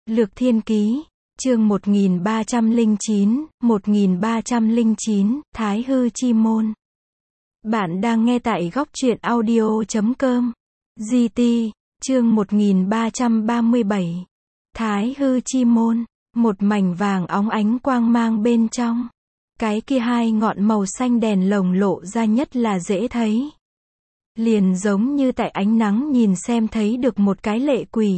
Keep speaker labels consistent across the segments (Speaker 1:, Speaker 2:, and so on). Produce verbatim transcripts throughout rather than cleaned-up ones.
Speaker 1: Lược Thiên Ký, chương một nghìn ba trăm lẻ chín, một nghìn ba trăm lẻ chín, Thái Hư Chi Môn. Bạn đang nghe tại góc truyện audio chấm com. giê tê, chương một nghìn ba trăm ba mươi bảy. Thái Hư Chi Môn, một mảnh vàng óng ánh quang mang bên trong. Cái kia hai ngọn màu xanh đèn lồng lộ ra nhất là dễ thấy. Liền giống như tại ánh nắng nhìn xem thấy được một cái lệ quỷ.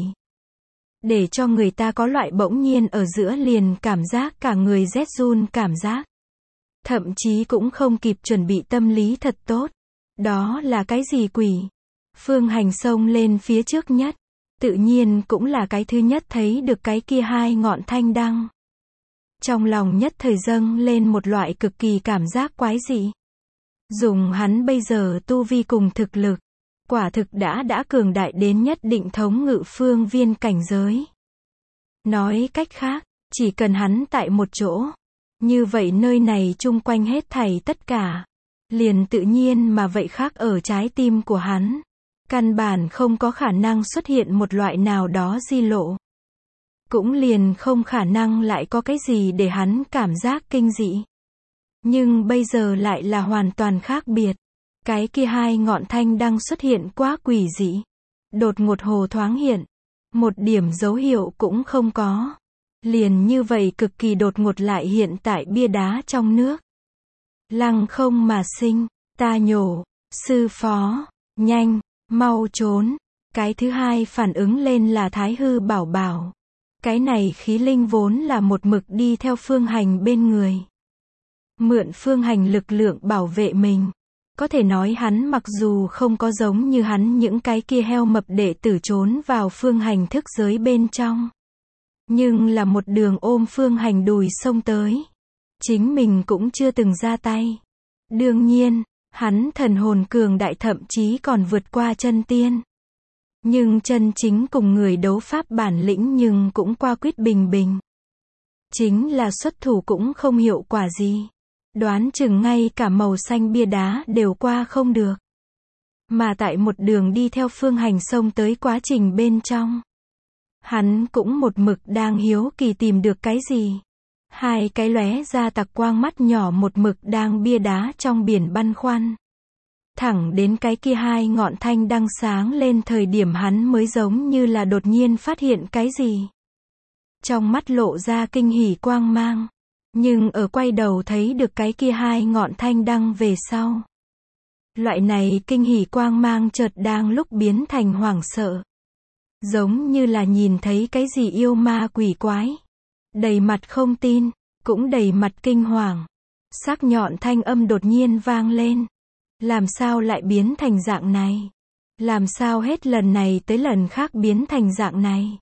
Speaker 1: Để cho người ta có loại bỗng nhiên ở giữa liền cảm giác cả người rét run cảm giác. Thậm chí cũng không kịp chuẩn bị tâm lý thật tốt. Đó là cái gì quỷ? Phương Hành xông lên phía trước nhất. Tự nhiên cũng là cái thứ nhất thấy được cái kia hai ngọn thanh đăng. Trong lòng nhất thời dâng lên một loại cực kỳ cảm giác quái dị. Dùng hắn bây giờ tu vi cùng thực lực. Quả thực đã đã cường đại đến nhất định thống ngự phương viên cảnh giới. Nói cách khác, chỉ cần hắn tại một chỗ. Như vậy nơi này chung quanh hết thảy tất cả. Liền tự nhiên mà vậy khác ở trái tim của hắn. Căn bản không có khả năng xuất hiện một loại nào đó di lộ. Cũng liền không khả năng lại có cái gì để hắn cảm giác kinh dị. Nhưng bây giờ lại là hoàn toàn khác biệt. Cái kia hai ngọn thanh đăng xuất hiện quá quỷ dị. Đột ngột hồ thoáng hiện. Một điểm dấu hiệu cũng không có. Liền như vậy cực kỳ đột ngột lại hiện tại bia đá trong nước. Lăng không mà sinh, ta nhổ, sư phó, nhanh, mau trốn. Cái thứ hai phản ứng lên là Thái Hư Bảo Bảo. Cái này khí linh vốn là một mực đi theo Phương Hành bên người. Mượn Phương Hành lực lượng bảo vệ mình. Có thể nói hắn mặc dù không có giống như hắn những cái kia heo mập đệ tử trốn vào Phương Hành thức giới bên trong. Nhưng là một đường ôm Phương Hành đùi xông tới. Chính mình cũng chưa từng ra tay. Đương nhiên, hắn thần hồn cường đại thậm chí còn vượt qua chân tiên. Nhưng chân chính cùng người đấu pháp bản lĩnh nhưng cũng qua quyết bình bình. Chính là xuất thủ cũng không hiệu quả gì. Đoán chừng ngay cả màu xanh bia đá đều qua không được. Mà tại một đường đi theo Phương Hành xông tới quá trình bên trong. Hắn cũng một mực đang hiếu kỳ tìm được cái gì. Hai cái lóe ra tặc quang mắt nhỏ một mực đang bia đá trong biển băn khoăn. Thẳng đến cái kia hai ngọn thanh đăng sáng lên thời điểm hắn mới giống như là đột nhiên phát hiện cái gì. Trong mắt lộ ra kinh hỉ quang mang. Nhưng ở quay đầu thấy được cái kia hai ngọn thanh đăng về sau. Loại này kinh hỉ quang mang chợt đang lúc biến thành hoảng sợ. Giống như là nhìn thấy cái gì yêu ma quỷ quái. Đầy mặt không tin, cũng đầy mặt kinh hoàng. Sắc nhọn thanh âm đột nhiên vang lên. Làm sao lại biến thành dạng này? Làm sao hết lần này tới lần khác biến thành dạng này?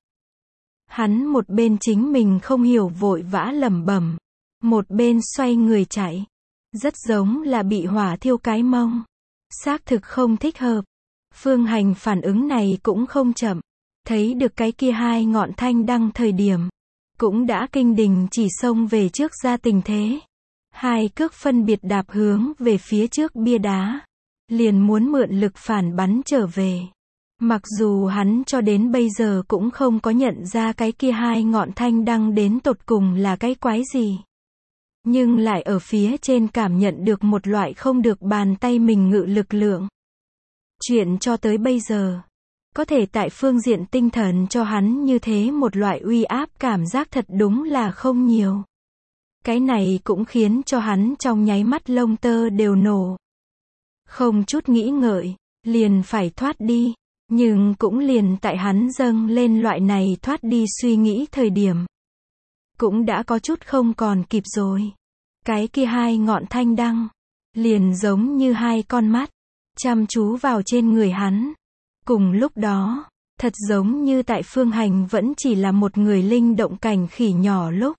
Speaker 1: Hắn một bên chính mình không hiểu vội vã lẩm bẩm. Một bên xoay người chạy. Rất giống là bị hỏa thiêu cái mông. Xác thực không thích hợp. Phương Hành phản ứng này cũng không chậm. Thấy được cái kia hai ngọn thanh đăng thời điểm. Cũng đã kinh đình chỉ xông về trước ra tình thế. Hai cước phân biệt đạp hướng về phía trước bia đá. Liền muốn mượn lực phản bắn trở về. Mặc dù hắn cho đến bây giờ cũng không có nhận ra cái kia hai ngọn thanh đăng đến tột cùng là cái quái gì. Nhưng lại ở phía trên cảm nhận được một loại không được bàn tay mình ngự lực lượng. Chuyện cho tới bây giờ. Có thể tại phương diện tinh thần cho hắn như thế một loại uy áp cảm giác thật đúng là không nhiều. Cái này cũng khiến cho hắn trong nháy mắt lông tơ đều nổ. Không chút nghĩ ngợi, liền phải thoát đi. Nhưng cũng liền tại hắn dâng lên loại này thoát đi suy nghĩ thời điểm. Cũng đã có chút không còn kịp rồi. Cái kia hai ngọn thanh đăng. Liền giống như hai con mắt. Chăm chú vào trên người hắn. Cùng lúc đó, thật giống như tại Phương Hành vẫn chỉ là một người linh động cảnh khỉ nhỏ lúc.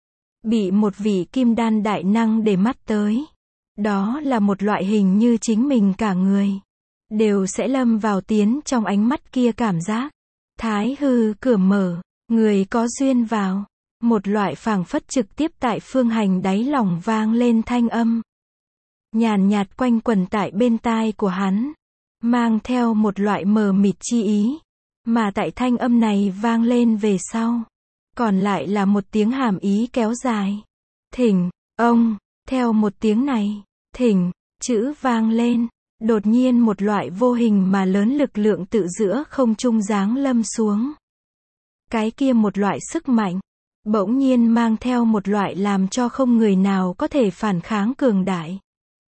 Speaker 1: Bị một vị kim đan đại năng để mắt tới. Đó là một loại hình như chính mình cả người. Đều sẽ lâm vào tiến trong ánh mắt kia cảm giác. Thái hư cửa mở, người có duyên vào. Một loại phảng phất trực tiếp tại Phương Hành đáy lòng vang lên thanh âm. Nhàn nhạt quanh quẩn tại bên tai của hắn. Mang theo một loại mờ mịt chi ý. Mà tại thanh âm này vang lên về sau. còn lại là một tiếng hàm ý kéo dài. Thỉnh, ông, theo một tiếng này, thỉnh, chữ vang lên, đột nhiên một loại vô hình mà lớn lực lượng tự giữa không trung giáng lâm xuống. Cái kia một loại sức mạnh, bỗng nhiên mang theo một loại làm cho không người nào có thể phản kháng cường đại.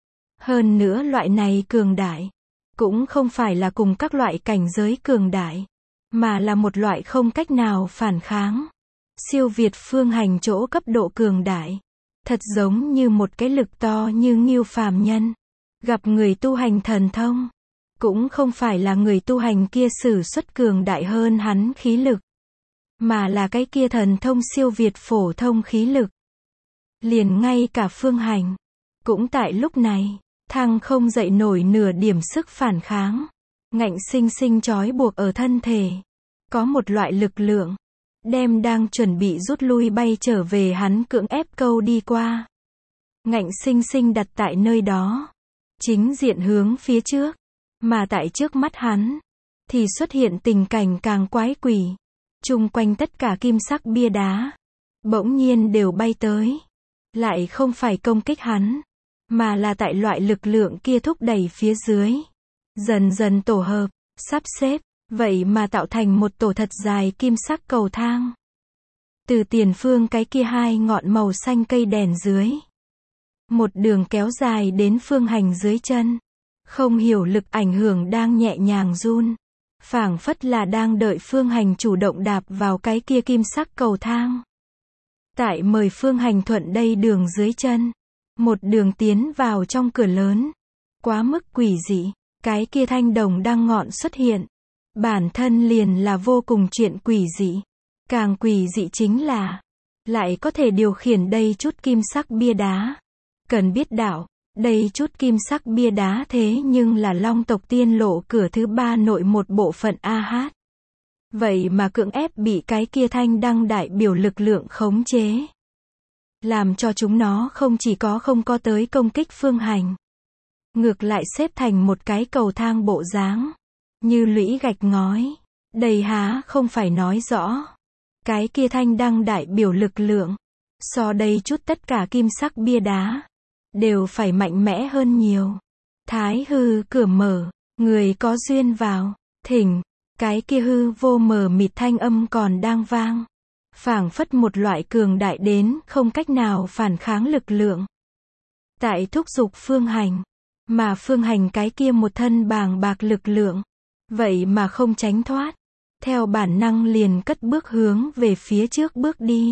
Speaker 1: Hơn nữa loại này cường đại, cũng không phải là cùng các loại cảnh giới cường đại, mà là một loại không cách nào phản kháng. Siêu việt phương hành chỗ cấp độ cường đại. Thật giống như một cái lực to như Ngưu phàm nhân. Gặp người tu hành thần thông. Cũng không phải là người tu hành kia sử xuất cường đại hơn hắn khí lực. Mà là cái kia thần thông siêu việt phổ thông khí lực. Liền ngay cả phương hành. Cũng tại lúc này, thăng không dậy nổi nửa điểm sức phản kháng. Ngạnh sinh sinh trói buộc ở thân thể. Có một loại lực lượng. Đem đang chuẩn bị rút lui bay trở về hắn cưỡng ép câu đi qua. Ngạnh sinh sinh đặt tại nơi đó. Chính diện hướng phía trước. Mà tại trước mắt hắn. Thì xuất hiện tình cảnh càng quái quỷ. Chung quanh tất cả kim sắc bia đá. Bỗng nhiên đều bay tới. Lại không phải công kích hắn. Mà là tại loại lực lượng kia thúc đẩy phía dưới. Dần dần tổ hợp, sắp xếp. Vậy mà tạo thành một tổ thật dài kim sắc cầu thang. Từ tiền phương cái kia hai ngọn màu xanh cây đèn dưới. Một đường kéo dài đến phương hành dưới chân. Không hiểu lực ảnh hưởng đang nhẹ nhàng run. Phảng phất là đang đợi phương hành chủ động đạp vào cái kia kim sắc cầu thang. Tại mời phương hành thuận đây đường dưới chân. Một đường tiến vào trong cửa lớn. Quá mức quỷ dị. Cái kia thanh đồng đang ngọn xuất hiện. Bản thân liền là vô cùng chuyện quỷ dị. Càng quỷ dị chính là, lại có thể điều khiển đây chút kim sắc bia đá. Cần biết đạo, đây chút kim sắc bia đá thế nhưng là Long tộc tiên lộ cửa thứ ba nội một bộ phận a hát. Vậy mà cưỡng ép bị cái kia thanh đăng đại biểu lực lượng khống chế. Làm cho chúng nó không chỉ có không có tới công kích phương hành. Ngược lại xếp thành một cái cầu thang bộ dáng. Như lũy gạch ngói. Đây há không phải nói rõ. Cái kia thanh đăng đại biểu lực lượng. So đây chút tất cả kim sắc bia đá. Đều phải mạnh mẽ hơn nhiều. Thái hư cửa mở. Người có duyên vào. Thỉnh. Cái kia hư vô mờ mịt thanh âm còn đang vang. Phảng phất một loại cường đại đến không cách nào phản kháng lực lượng. Tại thúc giục phương hành. Mà phương hành cái kia một thân bàng bạc lực lượng. Vậy mà không tránh thoát. Theo bản năng liền cất bước hướng về phía trước bước đi.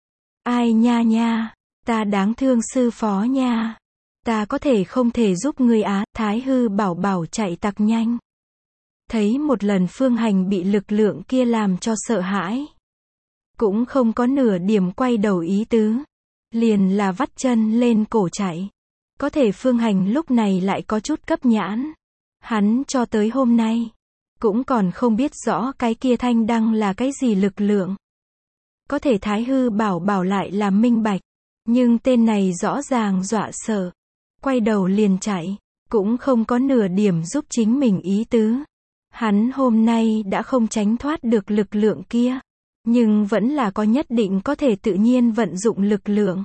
Speaker 1: Ai nha nha, ta đáng thương sư phó nha. Ta có thể không thể giúp ngươi á. Thái hư bảo bảo chạy tặc nhanh. Thấy một lần phương hành bị lực lượng kia làm cho sợ hãi. Cũng không có nửa điểm quay đầu ý tứ. Liền là vắt chân lên cổ chạy. Có thể phương hành lúc này lại có chút cấp nhãn. Hắn cho tới hôm nay. Cũng còn không biết rõ cái kia thanh đăng là cái gì lực lượng. Có thể thái hư bảo bảo lại là minh bạch. Nhưng tên này rõ ràng dọa sợ. Quay đầu liền chạy. Cũng không có nửa điểm giúp chính mình ý tứ. Hắn hôm nay đã không tránh thoát được lực lượng kia. Nhưng vẫn là có nhất định có thể tự nhiên vận dụng lực lượng.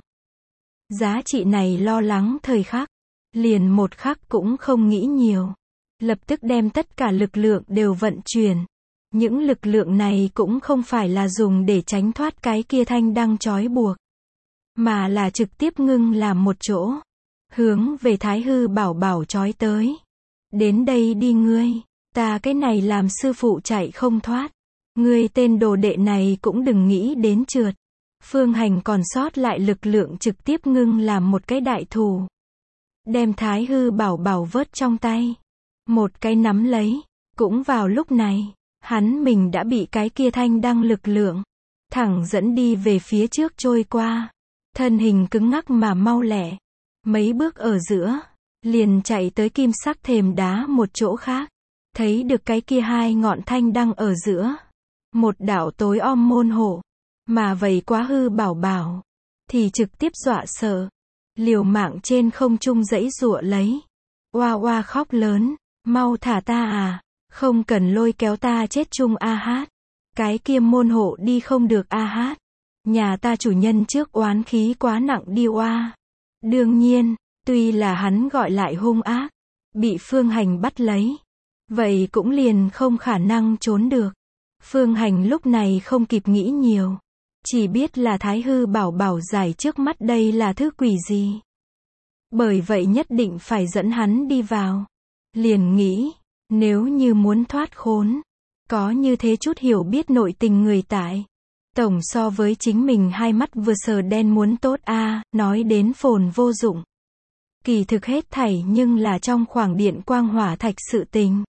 Speaker 1: Giá trị này lo lắng thời khắc. Liền một khắc cũng không nghĩ nhiều. Lập tức đem tất cả lực lượng đều vận chuyển. Những lực lượng này cũng không phải là dùng để tránh thoát cái kia thanh đăng trói buộc. Mà là trực tiếp ngưng làm một chỗ. Hướng về thái hư bảo bảo trói tới. Đến đây đi ngươi. Ta cái này làm sư phụ chạy không thoát. Ngươi tên đồ đệ này cũng đừng nghĩ đến trượt. Phương hành còn sót lại lực lượng trực tiếp ngưng làm một cái đại thù. Đem thái hư bảo bảo vớt trong tay. Một cái nắm lấy. Cũng vào lúc này, hắn mình đã bị cái kia thanh đăng lực lượng. Thẳng dẫn đi về phía trước trôi qua. Thân hình cứng ngắc mà mau lẹ. Mấy bước ở giữa. Liền chạy tới kim sắc thềm đá một chỗ khác. Thấy được cái kia hai ngọn thanh đăng ở giữa. Một đạo tối om môn hộ. Mà vậy quá hư bảo bảo. Thì trực tiếp dọa sợ. Liều mạng trên không trung giãy giụa lấy. Oa oa khóc lớn. Mau thả ta à. Không cần lôi kéo ta chết chung a hát. Cái kia môn hộ đi không được a hát. Nhà ta chủ nhân trước oán khí quá nặng đi oa. Đương nhiên, tuy là hắn gọi lại hung ác, bị Phương Hành bắt lấy, vậy cũng liền không khả năng trốn được. Phương Hành lúc này không kịp nghĩ nhiều, chỉ biết là Thái Hư Bảo Bảo giải trước mắt đây là thứ quỷ gì. Bởi vậy nhất định phải dẫn hắn đi vào. Liền nghĩ, nếu như muốn thoát khốn, có như thế chút hiểu biết nội tình người tại, tổng so với chính mình hai mắt vừa sờ đen muốn tốt a, à, nói đến phồn vô dụng. Kỳ thực hết thảy nhưng là trong khoảng điện quang hỏa thạch sự tình.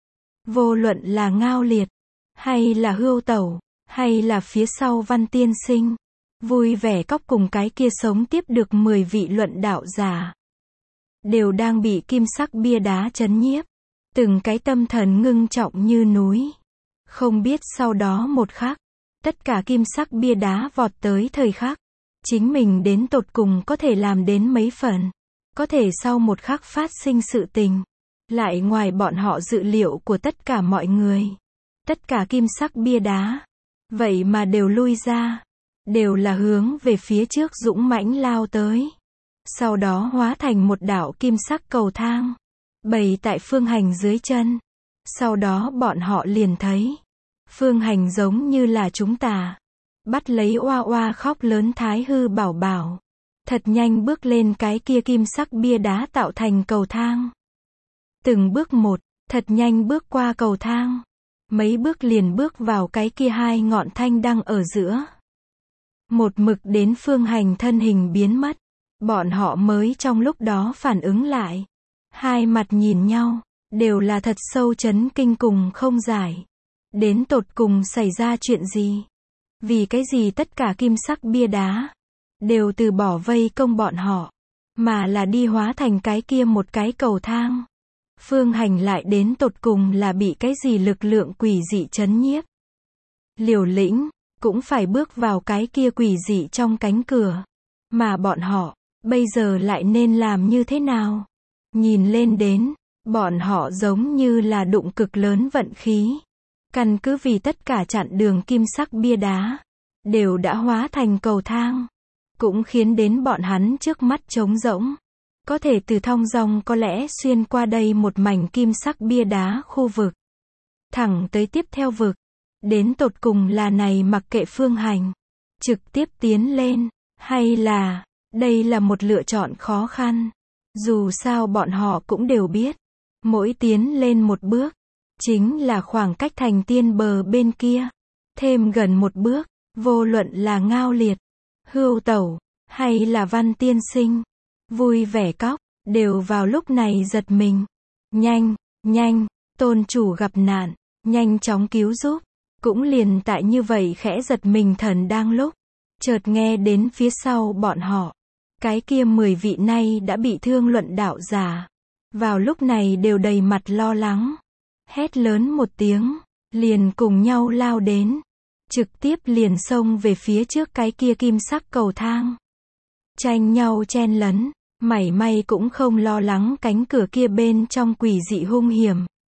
Speaker 1: Vô luận là Ngao Liệt, hay là Hưu Tẩu, hay là phía sau Văn Tiên Sinh, vui vẻ cóc cùng cái kia sống tiếp được mười vị luận đạo giả, đều đang bị kim sắc bia đá chấn nhiếp, từng cái tâm thần ngưng trọng như núi. Không biết sau đó một khắc, tất cả kim sắc bia đá vọt tới thời khắc, chính mình đến tột cùng có thể làm đến mấy phần, có thể sau một khắc phát sinh sự tình, lại ngoài bọn họ dự liệu của tất cả mọi người. Tất cả kim sắc bia đá, vậy mà đều lui ra, đều là hướng về phía trước dũng mãnh lao tới. Sau đó hóa thành một đạo kim sắc cầu thang, bày tại Phương Hành dưới chân. Sau đó bọn họ liền thấy, Phương Hành giống như là chúng ta, bắt lấy oa oa khóc lớn Thái Hư Bảo Bảo, thật nhanh bước lên cái kia kim sắc bia đá tạo thành cầu thang. Từng bước một, thật nhanh bước qua cầu thang. Mấy bước liền bước vào cái kia hai ngọn thanh đăng ở giữa. Một mực đến Phương Hành thân hình biến mất, bọn họ mới trong lúc đó phản ứng lại. Hai mặt nhìn nhau, đều là thật sâu chấn kinh cùng không giải. Đến tột cùng xảy ra chuyện gì? Vì cái gì tất cả kim sắc bia đá đều từ bỏ vây công bọn họ, mà là đi hóa thành cái kia một cái cầu thang. Phương Hành lại đến tột cùng là bị cái gì lực lượng quỷ dị chấn nhiếp. Liều lĩnh, cũng phải bước vào cái kia quỷ dị trong cánh cửa. Mà bọn họ, bây giờ lại nên làm như thế nào? Nhìn lên đến, bọn họ giống như là đụng cực lớn vận khí. Căn cứ vì tất cả chặn đường kim sắc bia đá, đều đã hóa thành cầu thang. Cũng khiến đến bọn hắn trước mắt trống rỗng. Có thể từ thong dong có lẽ xuyên qua đây một mảnh kim sắc bia đá khu vực. Thẳng tới tiếp theo vực. Đến tột cùng là này mặc kệ Phương Hành. Trực tiếp tiến lên. Hay là, đây là một lựa chọn khó khăn. Dù sao bọn họ cũng đều biết. Mỗi tiến lên một bước, chính là khoảng cách thành tiên bờ bên kia. Thêm gần một bước, vô luận là Ngao Liệt, Hưu Tẩu, hay là Văn Tiên Sinh, vui vẻ cóc, đều vào lúc này giật mình. Nhanh, nhanh, tôn chủ gặp nạn, nhanh chóng cứu giúp. Cũng liền tại như vậy khẽ giật mình thần đang lúc, chợt nghe đến phía sau bọn họ, cái kia mười vị nay đã bị thương luận đạo giả, vào lúc này đều đầy mặt lo lắng, hét lớn một tiếng, liền cùng nhau lao đến, trực tiếp liền xông về phía trước cái kia kim sắc cầu thang, tranh nhau chen lấn, mảy may cũng không lo lắng cánh cửa kia bên trong quỷ dị hung hiểm,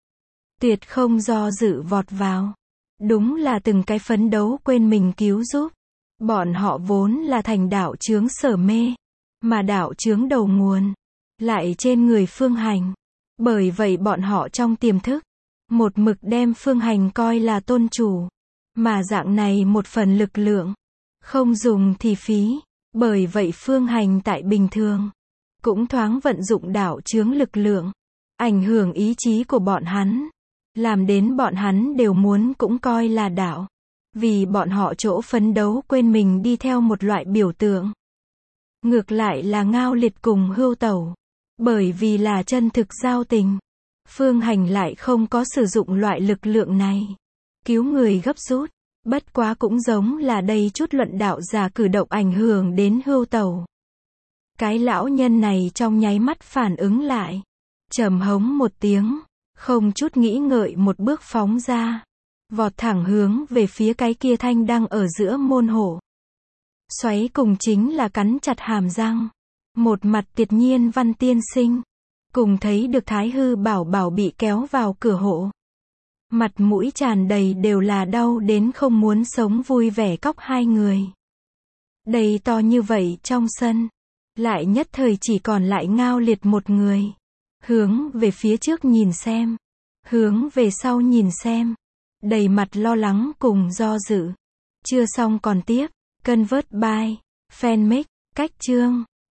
Speaker 1: tuyệt không do dự vọt vào. Đúng là từng cái phấn đấu quên mình cứu giúp. Bọn họ vốn là thành đạo chướng sở mê, mà đạo chướng đầu nguồn lại trên người Phương Hành. Bởi vậy bọn họ trong tiềm thức, một mực đem Phương Hành coi là tôn chủ, mà dạng này một phần lực lượng, không dùng thì phí. Bởi vậy Phương Hành tại bình thường, cũng thoáng vận dụng đạo chướng lực lượng, ảnh hưởng ý chí của bọn hắn. Làm đến bọn hắn đều muốn cũng coi là đạo. Vì bọn họ chỗ phấn đấu quên mình đi theo một loại biểu tượng. Ngược lại là Ngao Liệt cùng Hưu Tẩu. Bởi vì là chân thực giao tình. Phương Hành lại không có sử dụng loại lực lượng này. Cứu người gấp rút. Bất quá cũng giống là đây chút luận đạo giả cử động ảnh hưởng đến Hưu Tẩu. Cái lão nhân này trong nháy mắt phản ứng lại. Trầm hống một tiếng. Không chút nghĩ ngợi một bước phóng ra, vọt thẳng hướng về phía cái kia thanh đăng ở giữa môn hộ. Xoáy cùng chính là cắn chặt hàm răng. Một mặt tuyệt nhiên Văn Tiên Sinh, cùng thấy được Thái Hư Bảo Bảo bị kéo vào cửa hộ. Mặt mũi tràn đầy đều là đau đến không muốn sống vui vẻ cóc hai người. Đầy to như vậy trong sân. Lại nhất thời chỉ còn lại Ngao Liệt một người. Hướng về phía trước nhìn xem. Hướng về sau nhìn xem. Đầy mặt lo lắng cùng do dự. Chưa xong còn tiếp. Convert by Fanmake. Cách chương